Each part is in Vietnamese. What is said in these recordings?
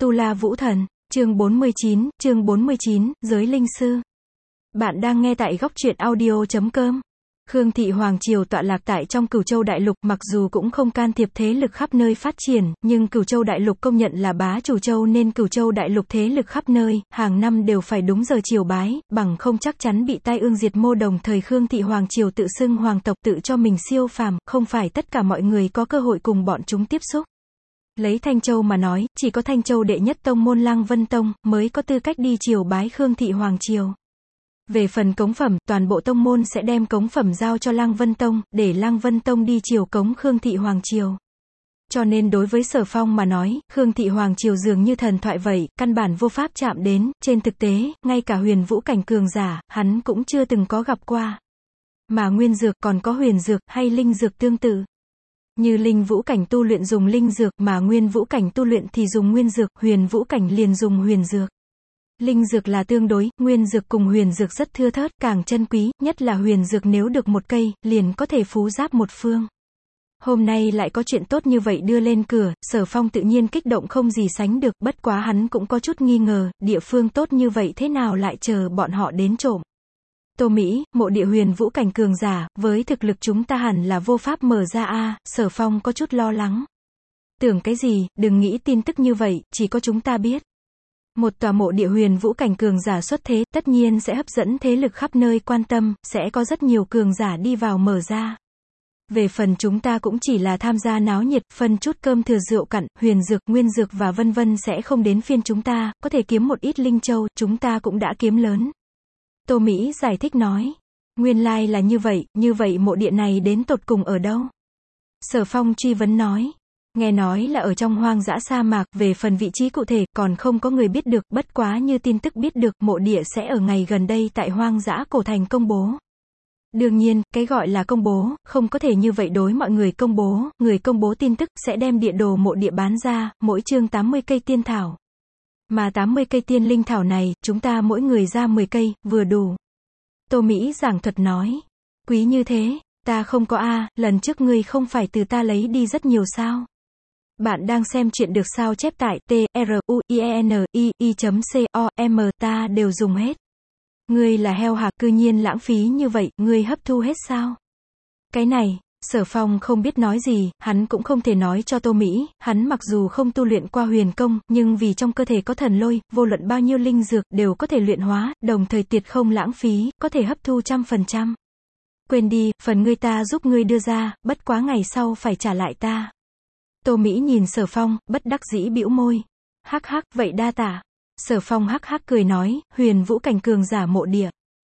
Tu La Vũ Thần, chương 49, giới linh sư. Bạn đang nghe tại góc truyện audio.com. Khương thị Hoàng Triều tọa lạc tại trong Cửu Châu Đại Lục, mặc dù cũng không can thiệp thế lực khắp nơi phát triển, nhưng Cửu Châu Đại Lục công nhận là bá chủ châu nên Cửu Châu Đại Lục thế lực khắp nơi, hàng năm đều phải đúng giờ triều bái, bằng không chắc chắn bị tai ương diệt mô. Đồng thời Khương thị Hoàng Triều tự xưng hoàng tộc, tự cho mình siêu phàm, không phải tất cả mọi người có cơ hội cùng bọn chúng tiếp xúc. Lấy Thanh Châu mà nói, chỉ có Thanh Châu đệ nhất tông môn Lăng Vân Tông mới có tư cách đi triều bái Khương thị Hoàng Triều. Về phần cống phẩm, toàn bộ tông môn sẽ đem cống phẩm giao cho Lăng Vân Tông, để Lăng Vân Tông đi triều cống Khương thị Hoàng Triều. Cho nên đối với Sở Phong mà nói, Khương thị Hoàng Triều dường như thần thoại vậy, căn bản vô pháp chạm đến, trên thực tế, ngay cả huyền vũ cảnh cường giả, hắn cũng chưa từng có gặp qua. Mà nguyên dược còn có huyền dược, hay linh dược tương tự. Như linh vũ cảnh tu luyện dùng linh dược, mà nguyên vũ cảnh tu luyện thì dùng nguyên dược, huyền vũ cảnh liền dùng huyền dược. Linh dược là tương đối, nguyên dược cùng huyền dược rất thưa thớt, càng chân quý, nhất là huyền dược nếu được một cây, liền có thể phú giáp một phương. Hôm nay lại có chuyện tốt như vậy đưa lên cửa, Sở Phong tự nhiên kích động không gì sánh được, bất quá hắn cũng có chút nghi ngờ, địa phương tốt như vậy thế nào lại chờ bọn họ đến trộm. Tô Mỹ, mộ địa huyền vũ cảnh cường giả, với thực lực chúng ta hẳn là vô pháp mở ra a. Sở Phong có chút lo lắng. Tưởng cái gì, đừng nghĩ tin tức như vậy, chỉ có chúng ta biết. Một tòa mộ địa huyền vũ cảnh cường giả xuất thế, tất nhiên sẽ hấp dẫn thế lực khắp nơi quan tâm, sẽ có rất nhiều cường giả đi vào mở ra. Về phần chúng ta cũng chỉ là tham gia náo nhiệt, phân chút cơm thừa rượu cặn, huyền dược, nguyên dược và vân vân sẽ không đến phiên chúng ta, có thể kiếm một ít linh châu, chúng ta cũng đã kiếm lớn. Tô Mỹ giải thích nói. Nguyên lai là như vậy mộ địa này đến tột cùng ở đâu? Sở Phong truy vấn nói. Nghe nói là ở trong hoang dã sa mạc, về phần vị trí cụ thể, còn không có người biết được, bất quá như tin tức biết được, mộ địa sẽ ở ngày gần đây tại hoang dã cổ thành công bố. Đương nhiên, cái gọi là công bố, không có thể như vậy đối mọi người công bố, người công bố tin tức, sẽ đem địa đồ mộ địa bán ra, mỗi chương 80 cây tiên thảo. Mà 80 cây tiên linh thảo này, chúng ta mỗi người ra 10 cây, vừa đủ. Tô Mỹ giảng thuật nói. Quý như thế, ta không có a, lần trước ngươi không phải từ ta lấy đi rất nhiều sao? Bạn đang xem chuyện được sao chép tại truienii.com, ta đều dùng hết. Ngươi là heo hả, cư nhiên lãng phí như vậy, ngươi hấp thu hết sao? Cái này, Sở Phong không biết nói gì, hắn cũng không thể nói cho Tô Mỹ, hắn mặc dù không tu luyện qua huyền công, nhưng vì trong cơ thể có thần lôi, vô luận bao nhiêu linh dược, đều có thể luyện hóa, đồng thời tuyệt không lãng phí, có thể hấp thu 100%. Quên đi, phần ngươi ta giúp ngươi đưa ra, bất quá ngày sau phải trả lại ta. Tô Mỹ nhìn Sở Phong, bất đắc dĩ bĩu môi. Hắc hắc, vậy đa tạ. Sở Phong hắc hắc cười nói, huyền vũ cảnh cường giả mộ địa.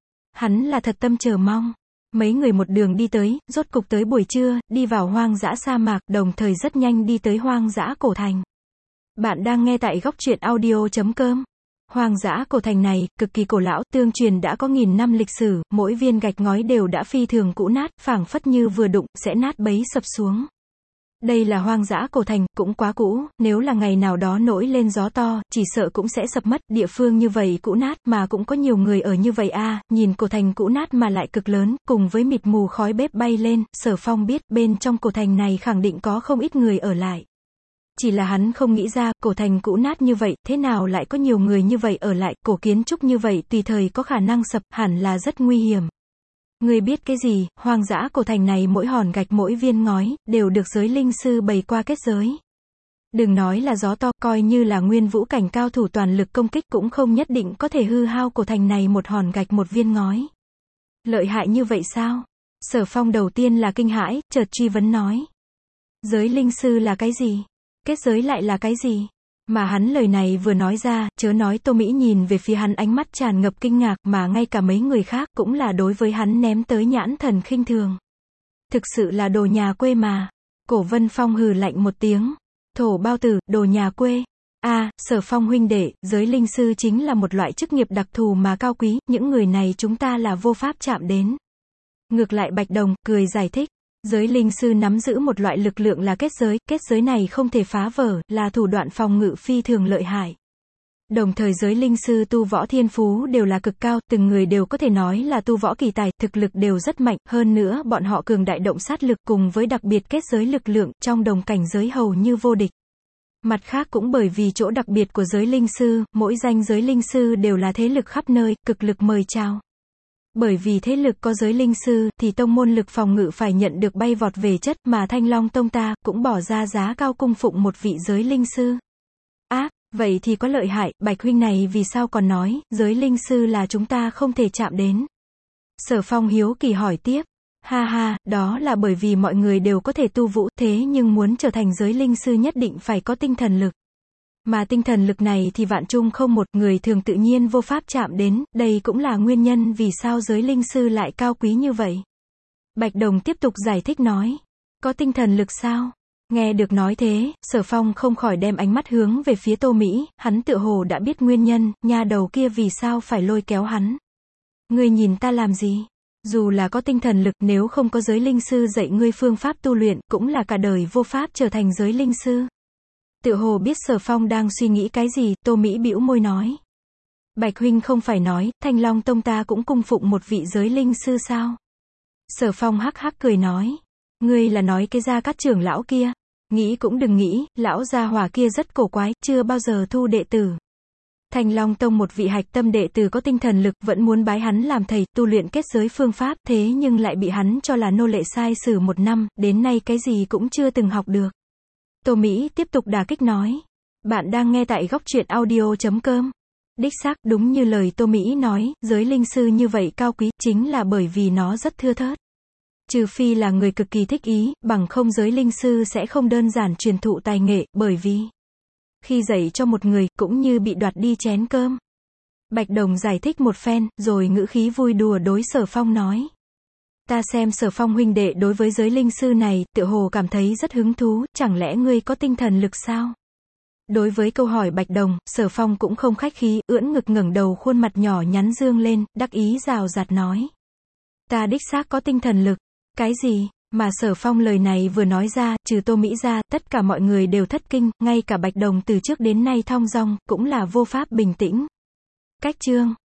Hắn là thật tâm chờ mong. Mấy người một đường đi tới, rốt cục tới buổi trưa, đi vào hoang dã sa mạc, đồng thời rất nhanh đi tới hoang dã cổ thành. Bạn đang nghe tại góc truyện audio.com. Hoang dã cổ thành này, cực kỳ cổ lão, tương truyền đã có 1000 năm lịch sử, mỗi viên gạch ngói đều đã phi thường cũ nát, phảng phất như vừa đụng, sẽ nát bấy sập xuống. Đây là hoang dã cổ thành, cũng quá cũ, nếu là ngày nào đó nổi lên gió to, chỉ sợ cũng sẽ sập mất, địa phương như vậy cũ nát, mà cũng có nhiều người ở như vậy a. Nhìn cổ thành cũ nát mà lại cực lớn, cùng với mịt mù khói bếp bay lên, Sở Phong biết, bên trong cổ thành này khẳng định có không ít người ở lại. Chỉ là hắn không nghĩ ra, cổ thành cũ nát như vậy, thế nào lại có nhiều người như vậy ở lại, cổ kiến trúc như vậy tùy thời có khả năng sập, hẳn là rất nguy hiểm. Ngươi biết cái gì, hoang dã cổ thành này mỗi hòn gạch mỗi viên ngói, đều được giới linh sư bày qua kết giới. Đừng nói là gió to, coi như là nguyên vũ cảnh cao thủ toàn lực công kích cũng không nhất định có thể hư hao cổ thành này một hòn gạch một viên ngói. Lợi hại như vậy sao? Sở Phong đầu tiên là kinh hãi, chợt truy vấn nói. Giới linh sư là cái gì? Kết giới lại là cái gì? Mà hắn lời này vừa nói ra, chớ nói Tô Mỹ nhìn về phía hắn ánh mắt tràn ngập kinh ngạc, mà ngay cả mấy người khác cũng là đối với hắn ném tới nhãn thần khinh thường. Thực sự là đồ nhà quê mà. Cổ Vân Phong hừ lạnh một tiếng. Thổ bao tử, đồ nhà quê. Sở Phong huynh đệ, giới linh sư chính là một loại chức nghiệp đặc thù mà cao quý, những người này chúng ta là vô pháp chạm đến. Ngược lại Bạch Đồng, cười giải thích. Giới linh sư nắm giữ một loại lực lượng là kết giới này không thể phá vỡ, là thủ đoạn phòng ngự phi thường lợi hại. Đồng thời giới linh sư tu võ thiên phú đều là cực cao, từng người đều có thể nói là tu võ kỳ tài, thực lực đều rất mạnh, hơn nữa bọn họ cường đại động sát lực cùng với đặc biệt kết giới lực lượng, trong đồng cảnh giới hầu như vô địch. Mặt khác cũng bởi vì chỗ đặc biệt của giới linh sư, mỗi danh giới linh sư đều là thế lực khắp nơi, cực lực mời chào. Bởi vì thế lực có giới linh sư, thì tông môn lực phòng ngự phải nhận được bay vọt về chất, mà Thanh Long Tông ta, cũng bỏ ra giá cao cung phụng một vị giới linh sư. Vậy thì có lợi hại, Bạch huynh này vì sao còn nói, giới linh sư là chúng ta không thể chạm đến. Sở Phong hiếu kỳ hỏi tiếp. Ha ha, đó là bởi vì mọi người đều có thể tu vũ, thế nhưng muốn trở thành giới linh sư nhất định phải có tinh thần lực. Mà tinh thần lực này thì vạn chung không một, người thường tự nhiên vô pháp chạm đến, đây cũng là nguyên nhân vì sao giới linh sư lại cao quý như vậy. Bạch Đồng tiếp tục giải thích nói. Có tinh thần lực sao? Nghe được nói thế, Sở Phong không khỏi đem ánh mắt hướng về phía Tô Mỹ, hắn tựa hồ đã biết nguyên nhân, nha đầu kia vì sao phải lôi kéo hắn. Ngươi nhìn ta làm gì? Dù là có tinh thần lực, nếu không có giới linh sư dạy ngươi phương pháp tu luyện, cũng là cả đời vô pháp trở thành giới linh sư. Tựa hồ biết Sở Phong đang suy nghĩ cái gì, Tô Mỹ bĩu môi nói. Bạch huynh không phải nói, Thanh Long Tông ta cũng cung phụng một vị giới linh sư sao? Sở Phong hắc hắc cười nói. Ngươi là nói cái Gia Cát trưởng lão kia? Nghĩ cũng đừng nghĩ, lão gia hỏa kia rất cổ quái, chưa bao giờ thu đệ tử. Thanh Long Tông một vị hạch tâm đệ tử có tinh thần lực, vẫn muốn bái hắn làm thầy, tu luyện kết giới phương pháp, thế nhưng lại bị hắn cho là nô lệ sai sử 1 năm, đến nay cái gì cũng chưa từng học được. Tô Mỹ tiếp tục đả kích nói. Bạn đang nghe tại góc truyện audio.com. Đích xác, đúng như lời Tô Mỹ nói, giới linh sư như vậy cao quý, chính là bởi vì nó rất thưa thớt. Trừ phi là người cực kỳ thích ý, bằng không giới linh sư sẽ không đơn giản truyền thụ tài nghệ, bởi vì khi dạy cho một người, cũng như bị đoạt đi chén cơm. Bạch Đồng giải thích một phen, rồi ngữ khí vui đùa đối Sở Phong nói. Ta xem Sở Phong huynh đệ đối với giới linh sư này, tựa hồ cảm thấy rất hứng thú, chẳng lẽ ngươi có tinh thần lực sao? Đối với câu hỏi Bạch Đồng, Sở Phong cũng không khách khí, ưỡn ngực ngẩng đầu khuôn mặt nhỏ nhắn dương lên, đắc ý rào rạt nói. Ta đích xác có tinh thần lực. Cái gì? Mà Sở Phong lời này vừa nói ra, trừ Tô Mỹ ra, tất cả mọi người đều thất kinh, ngay cả Bạch Đồng từ trước đến nay thong dong, cũng là vô pháp bình tĩnh. Cách chương